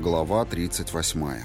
Глава 38.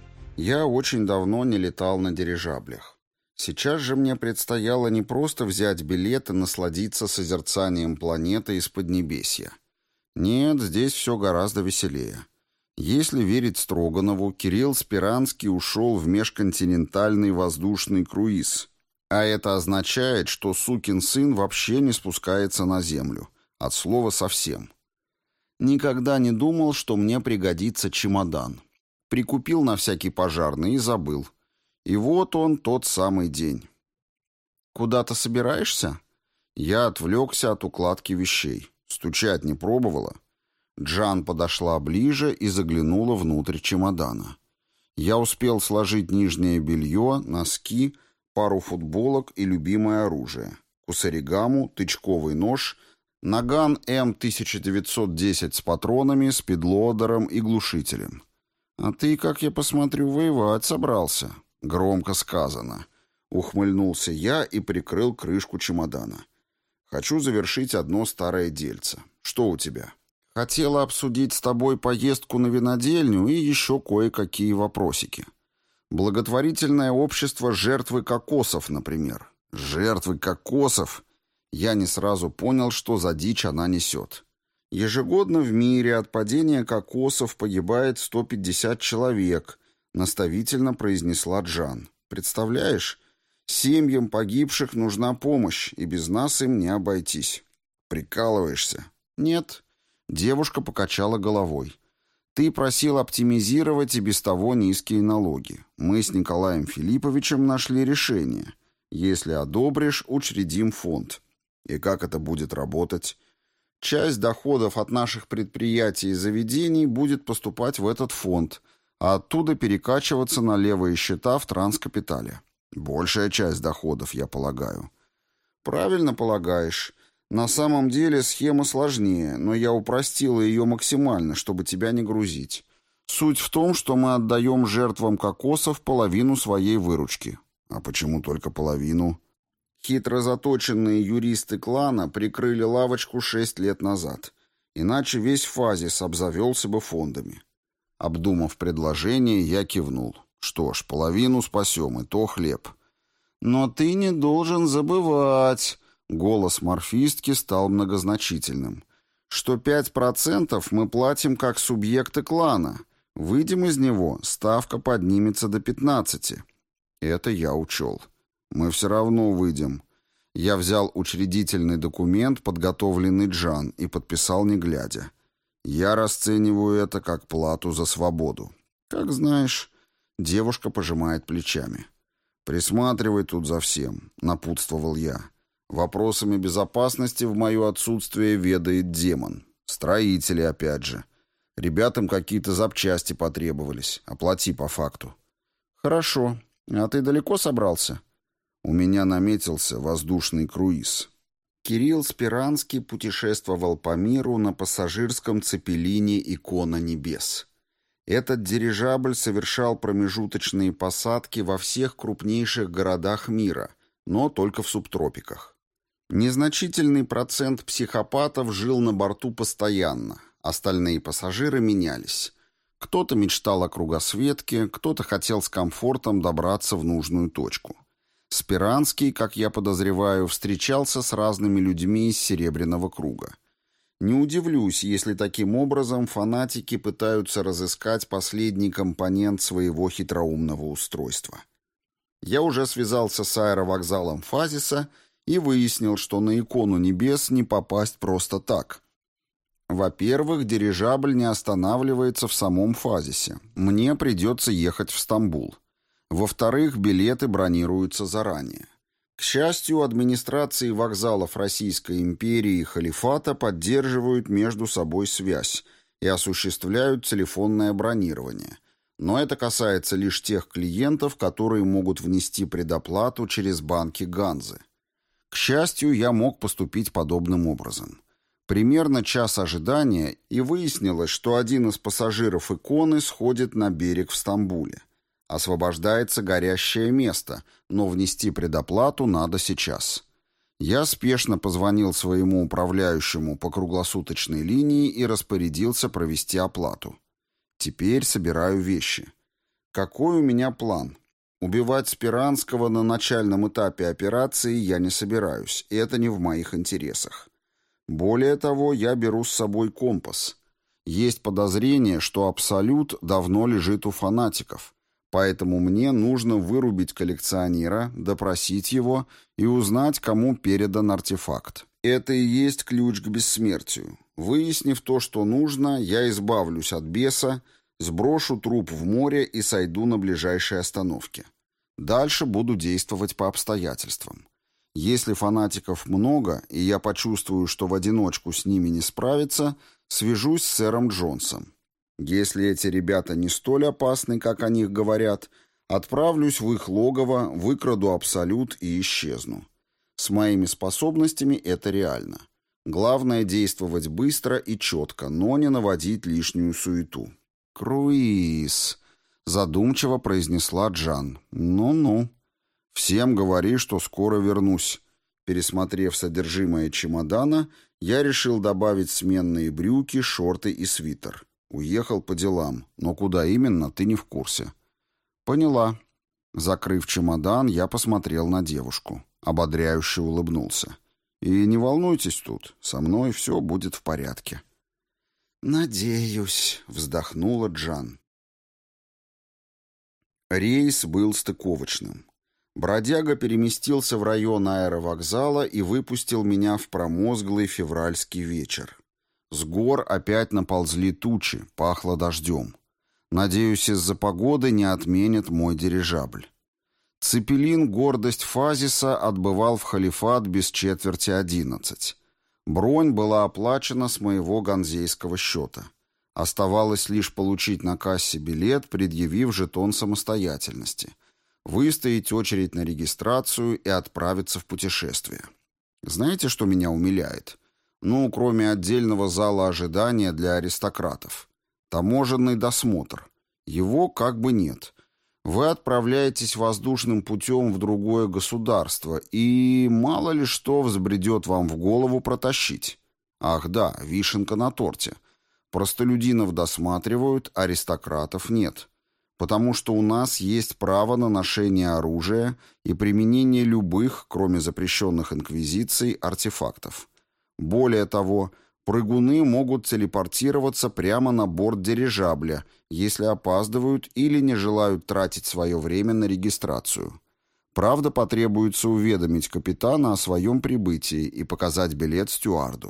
Я очень давно не летал на дирижаблях. Сейчас же мне предстояло не просто взять билет и насладиться созерцанием планеты из Поднебесья. Нет, здесь все гораздо веселее. Если верить Строганову, Кирилл Спиранский ушел в межконтинентальный воздушный круиз. А это означает, что сукин сын вообще не спускается на землю. От слова совсем. Никогда не думал, что мне пригодится чемодан. Прикупил на всякий пожарный и забыл. И вот он, тот самый день. «Куда-то собираешься?» Я отвлекся от укладки вещей. Стучать не пробовала. Джан подошла ближе и заглянула внутрь чемодана. Я успел сложить нижнее белье, носки, пару футболок и любимое оружие. Кусаригаму, тычковый нож, наган М1910 с патронами, спидлодером и глушителем. «А ты, как я посмотрю, воевать собрался?» Громко сказано. Ухмыльнулся я и прикрыл крышку чемодана. «Хочу завершить одно старое дельце. Что у тебя?» «Хотела обсудить с тобой поездку на винодельню и еще кое-какие вопросики. Благотворительное общество «Жертвы кокосов», например». «Жертвы кокосов?» Я не сразу понял, что за дичь она несет. Ежегодно в мире от падения кокосов погибает 150 человек, наставительно произнесла Джан. Представляешь, семьям погибших нужна помощь, и без нас им не обойтись. Прикалываешься? Нет. Девушка покачала головой. Ты просил оптимизировать и без того низкие налоги. Мы с Николаем Филипповичем нашли решение. Если одобришь, учредим фонд. И как это будет работать? Часть доходов от наших предприятий и заведений будет поступать в этот фонд, а оттуда перекачиваться на левые счета в транскапитале. Большая часть доходов, я полагаю. Правильно полагаешь. На самом деле схема сложнее, но я упростила ее максимально, чтобы тебя не грузить. Суть в том, что мы отдаем жертвам кокосов половину своей выручки. А почему только половину? Хитро заточенные юристы клана прикрыли лавочку 6 лет назад. Иначе весь Фазис обзавелся бы фондами. Обдумав предложение, я кивнул. Что ж, половину спасем, и то хлеб. Но ты не должен забывать, голос морфистки стал многозначительным, что 5% мы платим как субъекты клана. Выйдем из него, ставка поднимется до 15%. Это я учел. Мы все равно выйдем. Я взял учредительный документ, подготовленный Джан, и подписал не глядя. Я расцениваю это как плату за свободу. Как знаешь, девушка пожимает плечами. Присматривай тут за всем, напутствовал я. Вопросами безопасности в мое отсутствие ведает демон. Строители, опять же. Ребятам какие-то запчасти потребовались. Оплати по факту. Хорошо. А ты далеко собрался? У меня наметился воздушный круиз. Кирилл Спиранский путешествовал по миру на пассажирском цепелине «Икона небес». Этот дирижабль совершал промежуточные посадки во всех крупнейших городах мира, но только в субтропиках. Незначительный процент психопатов жил на борту постоянно, остальные пассажиры менялись. Кто-то мечтал о кругосветке, кто-то хотел с комфортом добраться в нужную точку. Спиранский, как я подозреваю, встречался с разными людьми из Серебряного круга. Не удивлюсь, если таким образом фанатики пытаются разыскать последний компонент своего хитроумного устройства. Я уже связался с аэровокзалом Фазиса и выяснил, что на «Икону небес» не попасть просто так. Во-первых, дирижабль не останавливается в самом Фазисе. Мне придется ехать в Стамбул. Во-вторых, билеты бронируются заранее. К счастью, администрации вокзалов Российской империи и халифата поддерживают между собой связь и осуществляют телефонное бронирование. Но это касается лишь тех клиентов, которые могут внести предоплату через банки Ганзы. К счастью, я мог поступить подобным образом. Примерно час ожидания, и выяснилось, что один из пассажиров «Иконы» сходит на берег в Стамбуле. Освобождается горящее место, но внести предоплату надо сейчас. Я спешно позвонил своему управляющему по круглосуточной линии и распорядился провести оплату. Теперь собираю вещи. Какой у меня план? Убивать Спиранского на начальном этапе операции я не собираюсь, и это не в моих интересах. Более того, я беру с собой компас. Есть подозрение, что Абсолют давно лежит у фанатиков, поэтому мне нужно вырубить коллекционера, допросить его и узнать, кому передан артефакт. Это и есть ключ к бессмертию. Выяснив то, что нужно, я избавлюсь от беса, сброшу труп в море и сойду на ближайшей остановке. Дальше буду действовать по обстоятельствам. Если фанатиков много, и я почувствую, что в одиночку с ними не справиться, свяжусь с сэром Джонсом. Если эти ребята не столь опасны, как о них говорят, отправлюсь в их логово, выкраду Абсолют и исчезну. С моими способностями это реально. Главное действовать быстро и четко, но не наводить лишнюю суету. «Круиз», — задумчиво произнесла Джан. «Ну-ну. Всем говори, что скоро вернусь». Пересмотрев содержимое чемодана, я решил добавить сменные брюки, шорты и свитер. Уехал по делам, но куда именно, ты не в курсе. Поняла. Закрыв чемодан, я посмотрел на девушку. Ободряюще улыбнулся. И не волнуйтесь тут, со мной все будет в порядке. «Надеюсь», — вздохнула Джан. Рейс был стыковочным. Бродяга переместился в район аэровокзала и выпустил меня в промозглый февральский вечер. С гор опять наползли тучи, пахло дождем. Надеюсь, из-за погоды не отменят мой дирижабль. Цепелин «Гордость Фазиса» отбывал в Халифат без 10:45. Бронь была оплачена с моего ганзейского счета. Оставалось лишь получить на кассе билет, предъявив жетон самостоятельности, выстоять очередь на регистрацию и отправиться в путешествие. Знаете, что меня умиляет? Ну, кроме отдельного зала ожидания для аристократов. Таможенный досмотр. Его как бы нет. Вы отправляетесь воздушным путем в другое государство, и мало ли что взбредет вам в голову протащить. Ах да, вишенка на торте. Простолюдинов досматривают, аристократов нет. Потому что у нас есть право на ношение оружия и применение любых, кроме запрещенных инквизицией, артефактов. Более того, прыгуны могут телепортироваться прямо на борт дирижабля, если опаздывают или не желают тратить свое время на регистрацию. Правда, потребуется уведомить капитана о своем прибытии и показать билет стюарду.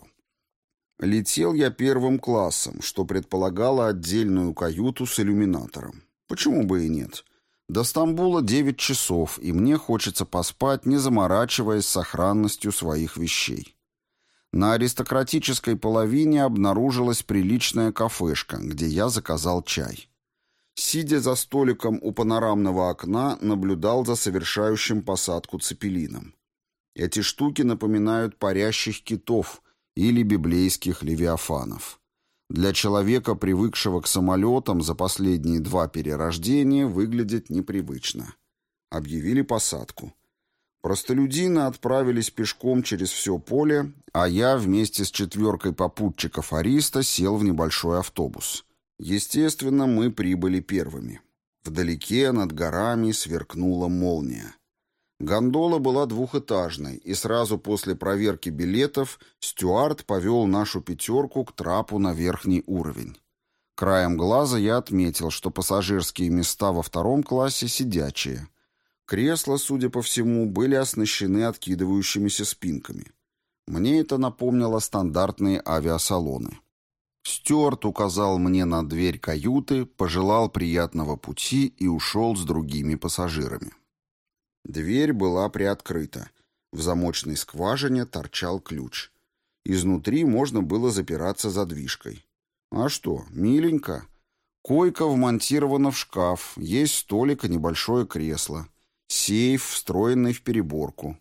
Летел я первым классом, что предполагало отдельную каюту с иллюминатором. Почему бы и нет? До Стамбула 9 часов, и мне хочется поспать, не заморачиваясь сохранностью своих вещей. На аристократической половине обнаружилась приличная кафешка, где я заказал чай. Сидя за столиком у панорамного окна, наблюдал за совершающим посадку цепелином. Эти штуки напоминают парящих китов или библейских левиафанов. Для человека, привыкшего к самолетам, за последние 2 перерождения выглядит непривычно. Объявили посадку. Простолюдины отправились пешком через все поле, а я вместе с 4 попутчиков Ариста сел в небольшой автобус. Естественно, мы прибыли первыми. Вдалеке над горами сверкнула молния. Гондола была двухэтажной, и сразу после проверки билетов стюард повел нашу 5 к трапу на верхний уровень. Краем глаза я отметил, что пассажирские места во 2 классе сидячие. Кресла, судя по всему, были оснащены откидывающимися спинками. Мне это напомнило стандартные авиасалоны. Стюард указал мне на дверь каюты, пожелал приятного пути и ушел с другими пассажирами. Дверь была приоткрыта. В замочной скважине торчал ключ. Изнутри можно было запираться задвижкой. А что, миленько. Койка вмонтирована в шкаф, есть столик и небольшое кресло. Сейф, встроенный в переборку.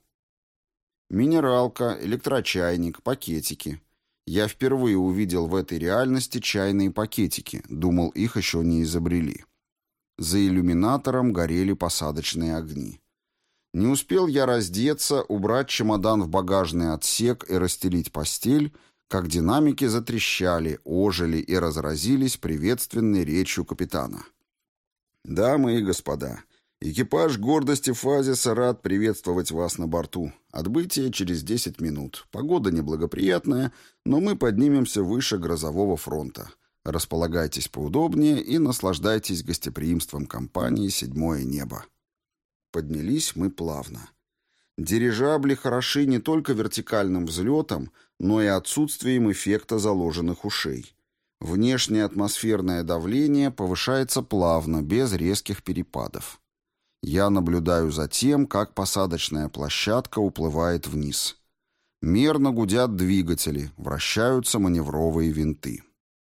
Минералка, электрочайник, пакетики. Я впервые увидел в этой реальности чайные пакетики, думал, их еще не изобрели. За иллюминатором горели посадочные огни. Не успел я раздеться, убрать чемодан в багажный отсек и расстелить постель, как динамики затрещали, ожили и разразились приветственной речью капитана. «Дамы и господа, экипаж гордости Фазиса рад приветствовать вас на борту. Отбытие через 10 минут. Погода неблагоприятная, но мы поднимемся выше грозового фронта. Располагайтесь поудобнее и наслаждайтесь гостеприимством компании «Седьмое небо». Поднялись мы плавно. Дирижабли хороши не только вертикальным взлетом, но и отсутствием эффекта заложенных ушей. Внешнее атмосферное давление повышается плавно, без резких перепадов. Я наблюдаю за тем, как посадочная площадка уплывает вниз. Мерно гудят двигатели, вращаются маневровые винты.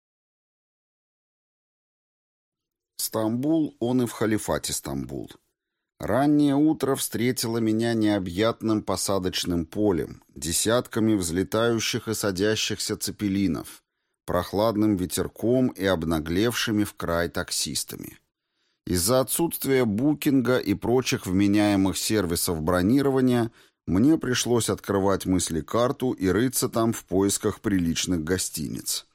Стамбул, он и в халифате Стамбул. Раннее утро встретило меня необъятным посадочным полем, десятками взлетающих и садящихся цепелинов, прохладным ветерком и обнаглевшими в край таксистами. Из-за отсутствия букинга и прочих вменяемых сервисов бронирования мне пришлось открывать мысли-карту и рыться там в поисках приличных гостиниц.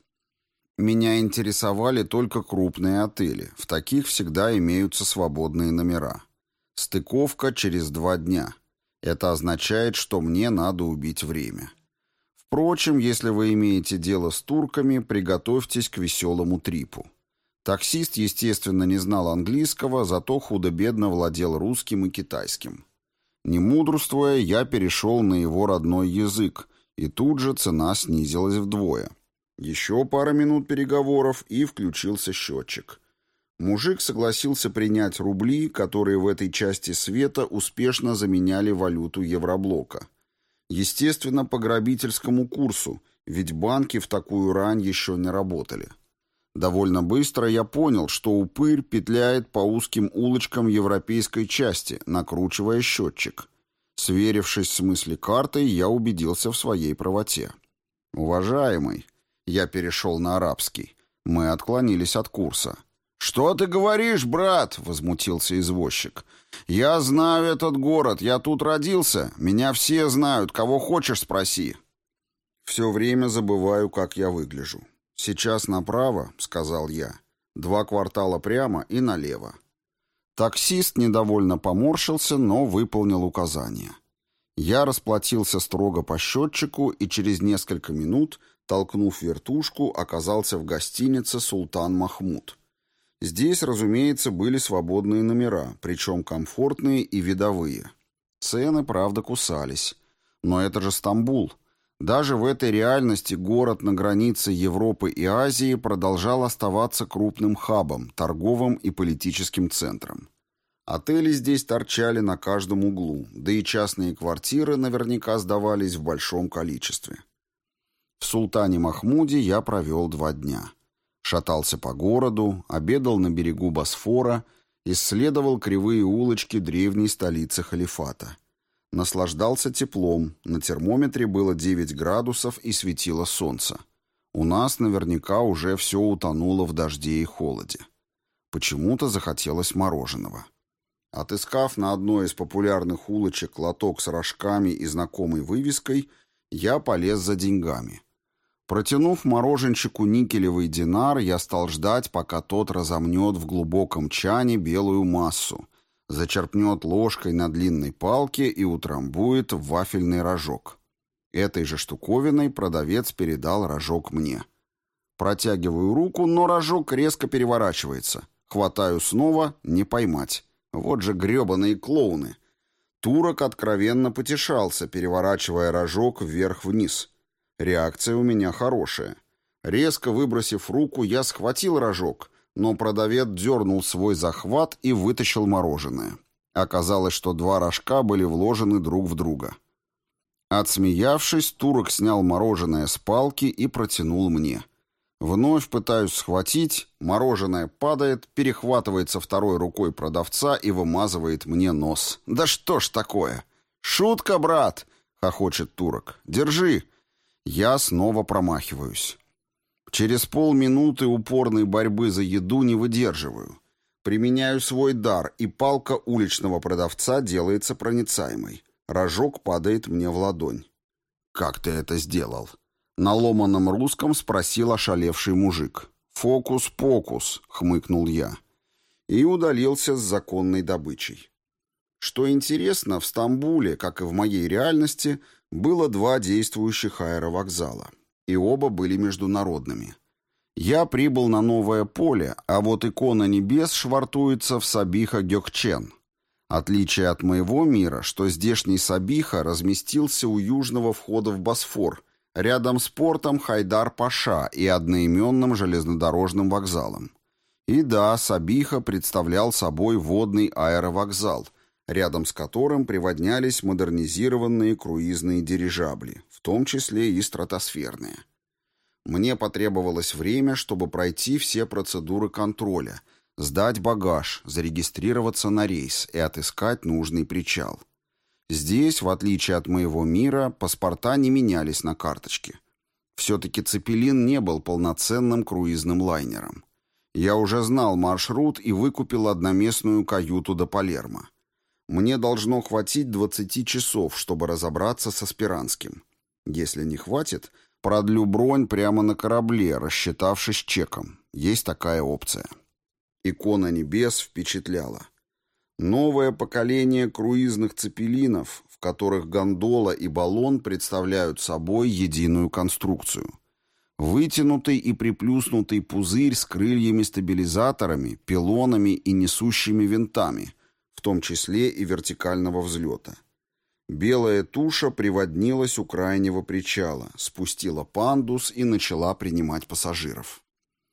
Меня интересовали только крупные отели, в таких всегда имеются свободные номера. Стыковка через 2 дня. Это означает, что мне надо убить время. Впрочем, если вы имеете дело с турками, приготовьтесь к веселому трипу. Таксист, естественно, не знал английского, зато худо-бедно владел русским и китайским. Не мудрствуя, я перешел на его родной язык, и тут же цена снизилась вдвое. Еще пара минут переговоров, и включился счетчик. Мужик согласился принять рубли, которые в этой части света успешно заменяли валюту Евроблока. Естественно, по грабительскому курсу, ведь банки в такую рань еще не работали. Довольно быстро я понял, что упырь петляет по узким улочкам европейской части, накручивая счетчик. Сверившись с мыслекартой, я убедился в своей правоте. «Уважаемый», — я перешел на арабский, — мы отклонились от курса. «Что ты говоришь, брат?» — возмутился извозчик. «Я знаю этот город, я тут родился, меня все знают, кого хочешь спроси». Все время забываю, как я выгляжу. «Сейчас направо», — сказал я, — 2 квартала прямо и налево. Таксист недовольно поморщился, но выполнил указание. Я расплатился строго по счетчику и через несколько минут, толкнув вертушку, оказался в гостинице «Султан Махмуд». Здесь, разумеется, были свободные номера, причем комфортные и видовые. Цены, правда, кусались. Но это же Стамбул. Даже в этой реальности город на границе Европы и Азии продолжал оставаться крупным хабом, торговым и политическим центром. Отели здесь торчали на каждом углу, да и частные квартиры наверняка сдавались в большом количестве. В Султане Махмуде я провел 2 дня. Шатался по городу, обедал на берегу Босфора, исследовал кривые улочки древней столицы халифата. Наслаждался теплом, на термометре было 9 градусов и светило солнце. У нас наверняка уже все утонуло в дожде и холоде. Почему-то захотелось мороженого. Отыскав на одной из популярных улочек лоток с рожками и знакомой вывеской, я полез за деньгами. Протянув мороженщику никелевый динар, я стал ждать, пока тот разомнет в глубоком чане белую массу, зачерпнет ложкой на длинной палке и утрамбует в вафельный рожок. Этой же штуковиной продавец передал рожок мне. Протягиваю руку, но рожок резко переворачивается. Хватаю снова, не поймать. Вот же гребаные клоуны. Турок откровенно потешался, переворачивая рожок вверх-вниз. Реакция у меня хорошая. Резко выбросив руку, я схватил рожок, но продавец дернул свой захват и вытащил мороженое. Оказалось, что 2 рожка были вложены друг в друга. Отсмеявшись, турок снял мороженое с палки и протянул мне. Вновь пытаюсь схватить, мороженое падает, перехватывается второй рукой продавца и вымазывает мне нос. «Да что ж такое?» «Шутка, брат!» — хохочет турок. «Держи!» Я снова промахиваюсь. Через полминуты упорной борьбы за еду не выдерживаю. Применяю свой дар, и палка уличного продавца делается проницаемой. Рожок падает мне в ладонь. «Как ты это сделал?» На ломаном русском спросил ошалевший мужик. «Фокус-покус», — хмыкнул я. И удалился с законной добычей. Что интересно, в Стамбуле, как и в моей реальности, было 2 действующих аэровокзала. И оба были международными. Я прибыл на Новое поле, а вот икона небес швартуется в Сабиха-Гёкчен. Отличие от моего мира, что здешний Сабиха разместился у южного входа в Босфор, рядом с портом Хайдар-Паша и одноименным железнодорожным вокзалом. И да, Сабиха представлял собой водный аэровокзал, рядом с которым приводнялись модернизированные круизные дирижабли, в том числе и стратосферные. Мне потребовалось время, чтобы пройти все процедуры контроля, сдать багаж, зарегистрироваться на рейс и отыскать нужный причал. Здесь, в отличие от моего мира, паспорта не менялись на карточке. Все-таки «Цепелин» не был полноценным круизным лайнером. Я уже знал маршрут и выкупил одноместную каюту до Палермо. Мне должно хватить 20 часов, чтобы разобраться со Спиранским. Если не хватит, продлю бронь прямо на корабле, рассчитавшись чеком. Есть такая опция. Икона небес впечатляла. Новое поколение круизных цепелинов, в которых гондола и баллон представляют собой единую конструкцию. Вытянутый и приплюснутый пузырь с крыльями-стабилизаторами, пилонами и несущими винтами, в том числе и вертикального взлета. Белая туша приводнилась у крайнего причала, спустила пандус и начала принимать пассажиров.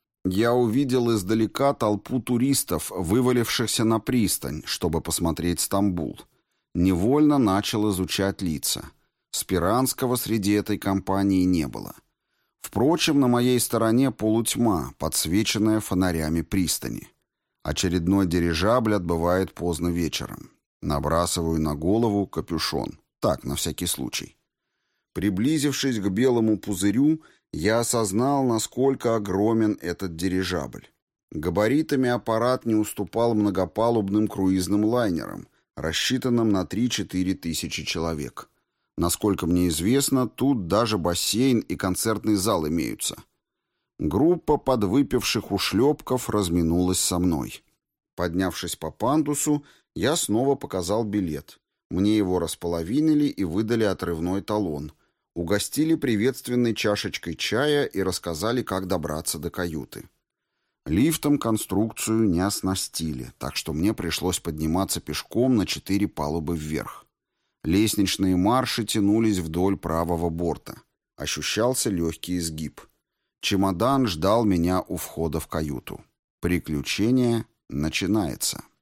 Я увидел издалека толпу туристов, вывалившихся на пристань, чтобы посмотреть Стамбул. Невольно начал изучать лица. Спиранского среди этой компании не было. Впрочем, на моей стороне полутьма, подсвеченная фонарями пристани. Очередной дирижабль отбывает поздно вечером. Набрасываю на голову капюшон. Так, на всякий случай. Приблизившись к белому пузырю, я осознал, насколько огромен этот дирижабль. Габаритами аппарат не уступал многопалубным круизным лайнерам, рассчитанным на 3-4 тысячи человек. Насколько мне известно, тут даже бассейн и концертный зал имеются. Группа подвыпивших ушлепков разминулась со мной. Поднявшись по пандусу, я снова показал билет. Мне его располовинили и выдали отрывной талон. Угостили приветственной чашечкой чая и рассказали, как добраться до каюты. Лифтом конструкцию не оснастили, так что мне пришлось подниматься пешком на 4 палубы вверх. Лестничные марши тянулись вдоль правого борта. Ощущался легкий изгиб. Чемодан ждал меня у входа в каюту. Приключение начинается.